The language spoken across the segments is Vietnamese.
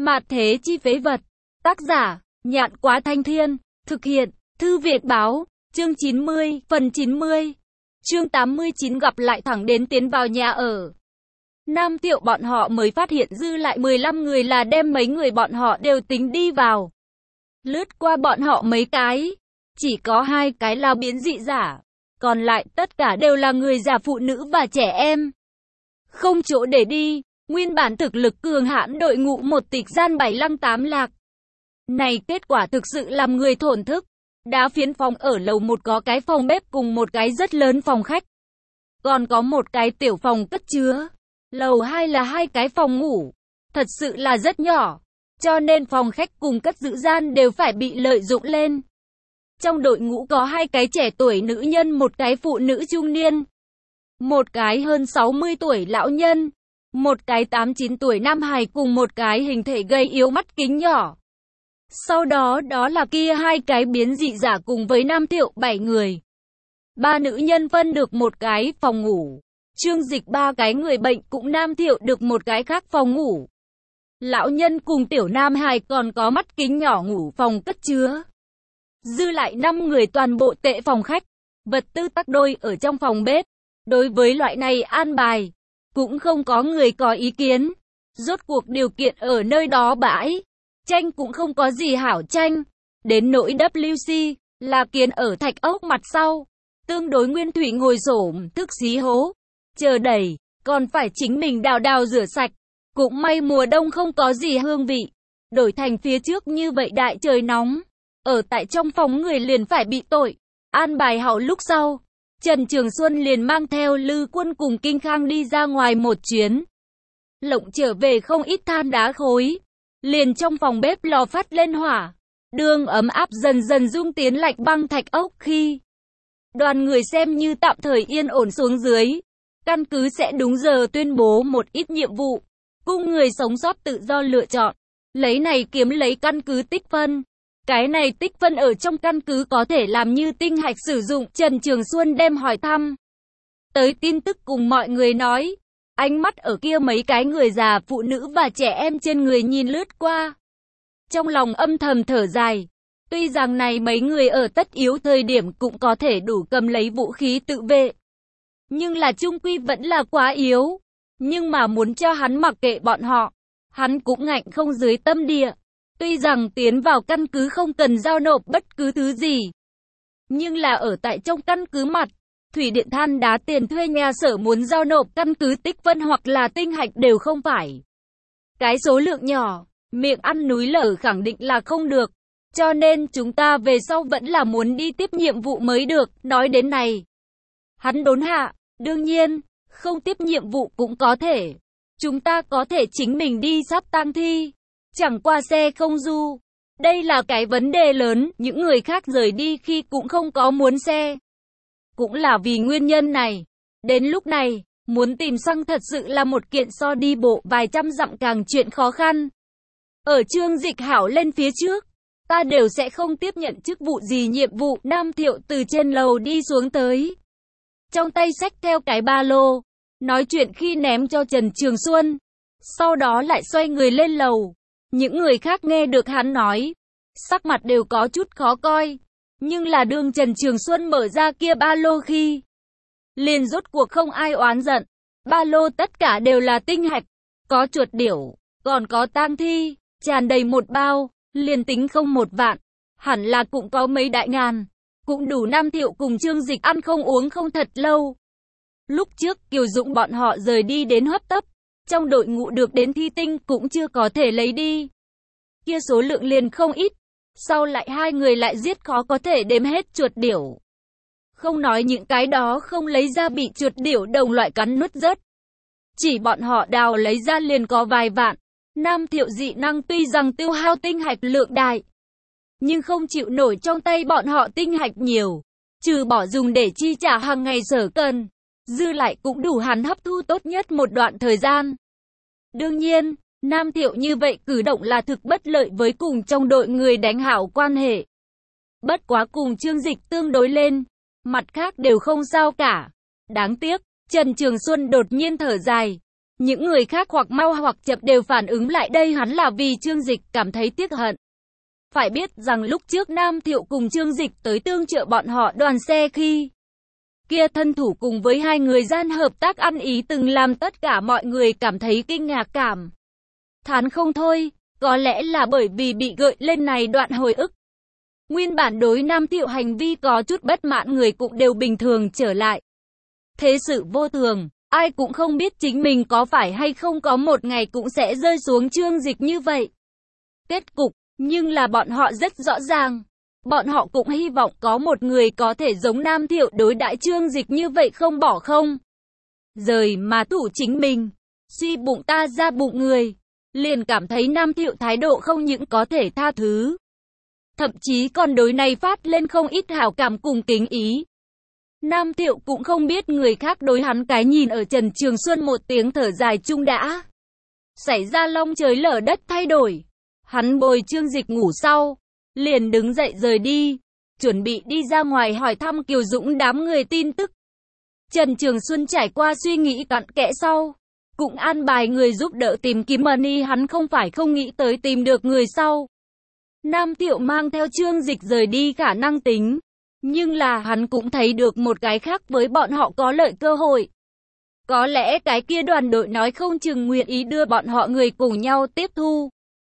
Mạt thế chi phế vật. Tác giả, Nhạn Quá Thanh Thiên. Thực hiện, Thư Việt Báo. Chương 90, phần 90. Chương 89 gặp lại thẳng đến tiến vào nhà ở. Nam Thiệu bọn họ mới phát hiện dư lại 15 người là đem mấy người bọn họ đều tính đi vào. Lướt qua bọn họ mấy cái. Chỉ có 2 cái là biến dị giả. Còn lại tất cả đều là người già, phụ nữ và trẻ em. Không chỗ để đi. Nguyên bản thực lực cường hãn đội ngũ một tịch gian 7 lăng 8 lạc. Này kết quả thực sự làm người thổn thức. Đá phiến phòng ở lầu 1 có cái phòng bếp cùng một cái rất lớn phòng khách. Còn có một cái tiểu phòng cất chứa. Lầu 2 là 2 cái phòng ngủ. Thật sự là rất nhỏ. Cho nên phòng khách cùng cất giữ gian đều phải bị lợi dụng lên. Trong đội ngũ có 2 cái trẻ tuổi nữ nhân, một cái phụ nữ trung niên. Một cái hơn 60 tuổi lão nhân. Một cái 8-9 tuổi nam hài cùng một cái hình thể gầy yếu mắt kính nhỏ. Sau đó đó là kia 2 cái biến dị giả cùng với Nam Thiệu 7 người. 3 nữ nhân phân được một cái phòng ngủ. Trương Dịch 3 cái người bệnh cũng Nam Thiệu được một cái khác phòng ngủ. Lão nhân cùng tiểu nam hài còn có mắt kính nhỏ ngủ phòng cất chứa. Dư lại 5 người toàn bộ tệ phòng khách. Vật tư tắc đôi ở trong phòng bếp. Đối với loại này an bài, cũng không có người có ý kiến. Rốt cuộc điều kiện ở nơi đó bãi. Tranh cũng không có gì hảo tranh. Đến nỗi WC, là kiến ở thạch ốc mặt sau. Tương đối nguyên thủy ngồi xổm thức xí hố. Chờ đẩy, còn phải chính mình đào rửa sạch. Cũng may mùa đông không có gì hương vị. Đổi thành phía trước như vậy đại trời nóng. Ở tại trong phòng người liền phải bị tội. An bài hảo lúc sau. Trần Trường Xuân liền mang theo Lư Quân cùng Kinh Khang đi ra ngoài một chuyến. Lộng trở về không ít than đá khối. Liền trong phòng bếp lò phát lên hỏa. Đường ấm áp dần dần dung tiến lạnh băng thạch ốc khi. Đoàn người xem như tạm thời yên ổn xuống dưới. Căn cứ sẽ đúng giờ tuyên bố một ít nhiệm vụ. Cung người sống sót tự do lựa chọn. Lấy này kiếm lấy căn cứ tích phân. Cái này tích phân ở trong căn cứ có thể làm như tinh hạch sử dụng. Trần Trường Xuân đem hỏi thăm tới tin tức cùng mọi người nói. Ánh mắt ở kia mấy cái người già, phụ nữ và trẻ em trên người nhìn lướt qua. Trong lòng âm thầm thở dài. Tuy rằng này mấy người ở tất yếu thời điểm cũng có thể đủ cầm lấy vũ khí tự vệ. Nhưng là chung quy vẫn là quá yếu. Nhưng mà muốn cho hắn mặc kệ bọn họ, hắn cũng ngạnh không dưới tâm địa. Tuy rằng tiến vào căn cứ không cần giao nộp bất cứ thứ gì. Nhưng là ở tại trong căn cứ mặt, thủy điện than đá tiền thuê nhà sở muốn giao nộp căn cứ tích phân hoặc là tinh hạch đều không phải cái số lượng nhỏ, miệng ăn núi lở khẳng định là không được. Cho nên chúng ta về sau vẫn là muốn đi tiếp nhiệm vụ mới được. Nói đến này, hắn đốn hạ, đương nhiên, không tiếp nhiệm vụ cũng có thể. Chúng ta có thể chính mình đi sắp tang thi. Chẳng qua xe không du. Đây là cái vấn đề lớn, những người khác rời đi khi cũng không có muốn xe. Cũng là vì nguyên nhân này. Đến lúc này, muốn tìm xăng thật sự là một kiện so đi bộ vài trăm dặm càng chuyện khó khăn. Ở Trương Dịch hảo lên phía trước, ta đều sẽ không tiếp nhận chức vụ gì nhiệm vụ. Nam Thiệu từ trên lầu đi xuống tới. Trong tay xách theo cái ba lô, nói chuyện khi ném cho Trần Trường Xuân. Sau đó lại xoay người lên lầu. Những người khác nghe được hắn nói, sắc mặt đều có chút khó coi. Nhưng là đương Trần Trường Xuân mở ra kia ba lô khi, liền rốt cuộc không ai oán giận. Ba lô tất cả đều là tinh hạch, có chuột điểu, còn có tang thi, tràn đầy một bao, liền tính không 1 vạn, hẳn là cũng có mấy đại ngàn, cũng đủ Nam Thiệu cùng Trương Dịch ăn không uống không thật lâu. Lúc trước Kiều Dũng bọn họ rời đi đến hấp tấp, trong đội ngũ được đến thi tinh cũng chưa có thể lấy đi. Kia số lượng liền không ít, sau lại 2 người lại giết khó có thể đếm hết chuột điểu. Không nói những cái đó không lấy ra bị chuột điểu đồng loại cắn nuốt rớt. Chỉ bọn họ đào lấy ra liền có vài vạn. Nam Thiệu dị năng tuy rằng tiêu hao tinh hạch lượng đại, nhưng không chịu nổi trong tay bọn họ tinh hạch nhiều. Trừ bỏ dùng để chi trả hàng ngày sở cần, dư lại cũng đủ hắn hấp thu tốt nhất một đoạn thời gian. Đương nhiên, Nam Thiệu như vậy cử động là thực bất lợi với cùng trong đội người đánh hảo quan hệ. Bất quá cùng Trương Dịch tương đối lên, mặt khác đều không sao cả. Đáng tiếc, Trần Trường Xuân đột nhiên thở dài. Những người khác hoặc mau hoặc chậm đều phản ứng lại đây hắn là vì Trương Dịch cảm thấy tiếc hận. Phải biết rằng lúc trước Nam Thiệu cùng Trương Dịch tới tương trợ bọn họ đoàn xe khi kia thân thủ cùng với hai người gian hợp tác ăn ý từng làm tất cả mọi người cảm thấy kinh ngạc cảm thán không thôi, có lẽ là bởi vì bị gợi lên này đoạn hồi ức. Nguyên bản đối Nam Thiệu hành vi có chút bất mãn người cũng đều bình thường trở lại. Thế sự vô thường, ai cũng không biết chính mình có phải hay không có một ngày cũng sẽ rơi xuống Trương Dịch như vậy. Kết cục, nhưng là bọn họ rất rõ ràng. Bọn họ cũng hy vọng có một người có thể giống Nam Thiệu đối đãi Trương Dịch như vậy không bỏ không rời mà thủ chính mình. Suy bụng ta ra bụng người. Liền cảm thấy Nam Thiệu thái độ không những có thể tha thứ. Thậm chí còn đối này phát lên không ít hảo cảm cùng kính ý. Nam Thiệu cũng không biết người khác đối hắn cái nhìn ở Trần Trường Xuân một tiếng thở dài chung đã xảy ra long trời lở đất thay đổi. Hắn bồi Trương Dịch ngủ sau, liền đứng dậy rời đi, chuẩn bị đi ra ngoài hỏi thăm Kiều Dũng đám người tin tức. Trần Trường Xuân trải qua suy nghĩ cặn kẽ sau, cũng an bài người giúp đỡ tìm kiếm money, hắn không phải không nghĩ tới tìm được người sau. Nam Thiệu mang theo Trương Dịch rời đi khả năng tính, nhưng là hắn cũng thấy được một cái khác với bọn họ có lợi cơ hội. Có lẽ cái kia đoàn đội nói không chừng nguyện ý đưa bọn họ người cùng nhau tiếp thu.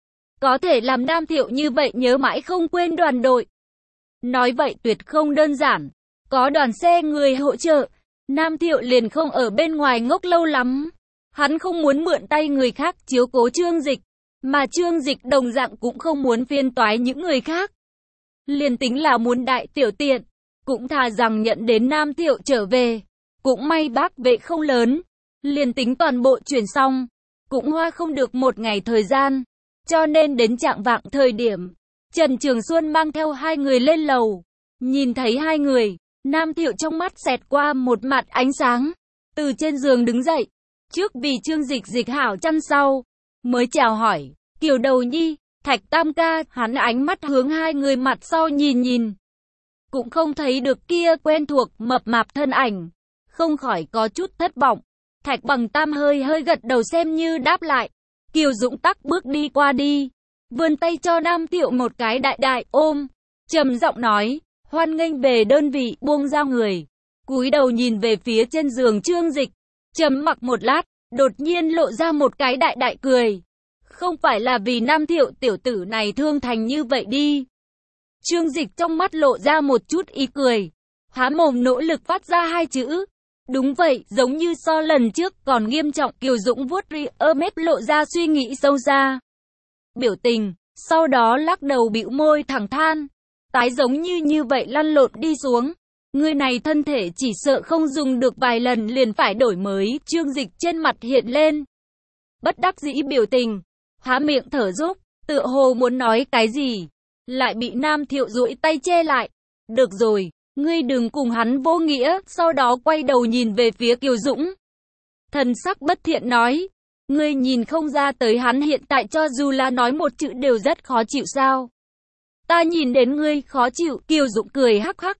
Có thể làm Nam Thiệu như vậy nhớ mãi không quên đoàn đội. Nói vậy tuyệt không đơn giản. Có đoàn xe người hỗ trợ, Nam Thiệu liền không ở bên ngoài ngốc lâu lắm. Hắn không muốn mượn tay người khác chiếu cố Trương Dịch, mà Trương Dịch đồng dạng cũng không muốn phiền toái những người khác. Liền tính là muốn đại tiểu tiện, cũng thà rằng nhận đến Nam Thiệu trở về. Cũng may bác vệ không lớn, liền tính toàn bộ chuyển xong, cũng hoa không được một ngày thời gian. Cho nên đến trạng vạng thời điểm, Trần Trường Xuân mang theo hai người lên lầu. Nhìn thấy hai người, Nam Thiệu trong mắt xẹt qua một mặt ánh sáng. Từ trên giường đứng dậy, trước vì Trương Dịch dịch hảo chăn sau, mới chào hỏi, Kiều Đầu Nhi, Thạch Tam ca, hắn ánh mắt hướng hai người mặt sau nhìn nhìn. Cũng không thấy được kia quen thuộc mập mạp thân ảnh, không khỏi có chút thất vọng. Thạch Bằng Tam hơi gật đầu xem như đáp lại. Kiều Dũng tắc bước đi qua đi, vươn tay cho Nam Thiệu một cái đại đại ôm, trầm giọng nói, hoan nghênh về đơn vị, buông ra người, cúi đầu nhìn về phía trên giường Trương Dịch, trầm mặc một lát, đột nhiên lộ ra một cái đại đại cười. Không phải là vì Nam Thiệu tiểu tử này thương thành như vậy đi. Trương Dịch trong mắt lộ ra một chút ý cười, há mồm nỗ lực phát ra hai chữ. Đúng vậy, giống như so lần trước còn nghiêm trọng. Kiều Dũng vuốt mép lộ ra suy nghĩ sâu xa. Biểu tình, sau đó lắc đầu bĩu môi thẳng than. Tái giống như vậy lăn lộn đi xuống. Người này thân thể chỉ sợ không dùng được vài lần liền phải đổi mới. Trương Dịch trên mặt hiện lên bất đắc dĩ biểu tình, há miệng thở dốc, tựa hồ muốn nói cái gì, lại bị Nam Thiệu duỗi tay che lại. Được rồi, ngươi đừng cùng hắn vô nghĩa. Sau đó quay đầu nhìn về phía Kiều Dũng, thần sắc bất thiện nói, ngươi nhìn không ra tới hắn hiện tại cho dù là nói một chữ đều rất khó chịu sao? Ta nhìn đến ngươi khó chịu. Kiều Dũng cười hắc hắc,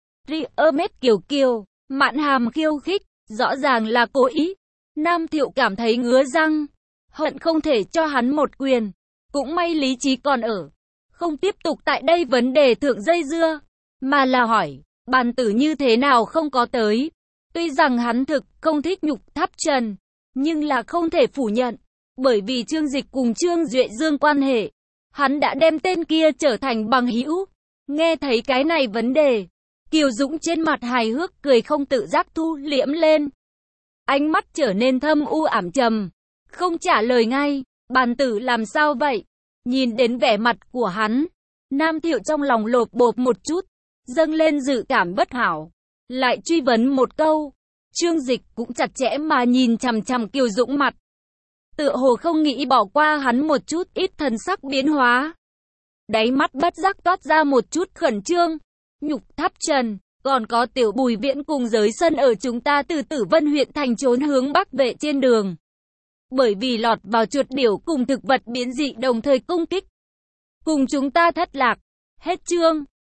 mép kiều, mạn hàm khiêu khích, rõ ràng là cố ý. Nam Thiệu cảm thấy ngứa răng, hận không thể cho hắn một quyền. Cũng may lý trí còn ở, không tiếp tục tại đây vấn đề thượng dây dưa, mà là hỏi, bàn tử như thế nào không có tới. Tuy rằng hắn thực không thích Nhục Tháp Trần, nhưng là không thể phủ nhận, bởi vì Trương Dịch cùng Trương Duệ Dương quan hệ, hắn đã đem tên kia trở thành bằng hữu. Nghe thấy cái này vấn đề, Kiều Dũng trên mặt hài hước cười không tự giác thu liễm lên. Ánh mắt trở nên thâm u ảm trầm, không trả lời ngay. Bàn tử làm sao vậy? Nhìn đến vẻ mặt của hắn, Nam Thiệu trong lòng lột bột một chút, dâng lên dự cảm bất hảo. Lại truy vấn một câu. Trương Dịch cũng chặt chẽ mà nhìn chằm chằm Kiều Dũng mặt, tựa hồ không nghĩ bỏ qua hắn một chút. Ít thần sắc biến hóa, đáy mắt bất giác toát ra một chút khẩn trương. Nhục Tháp Trần, còn có Tiểu Bùi Viễn cùng Giới Sân ở chúng ta từ Tử Vân huyện thành trốn hướng Bắc Vệ trên đường, bởi vì lọt vào chuột điểu cùng thực vật biến dị đồng thời công kích, cùng chúng ta thất lạc. Hết chương.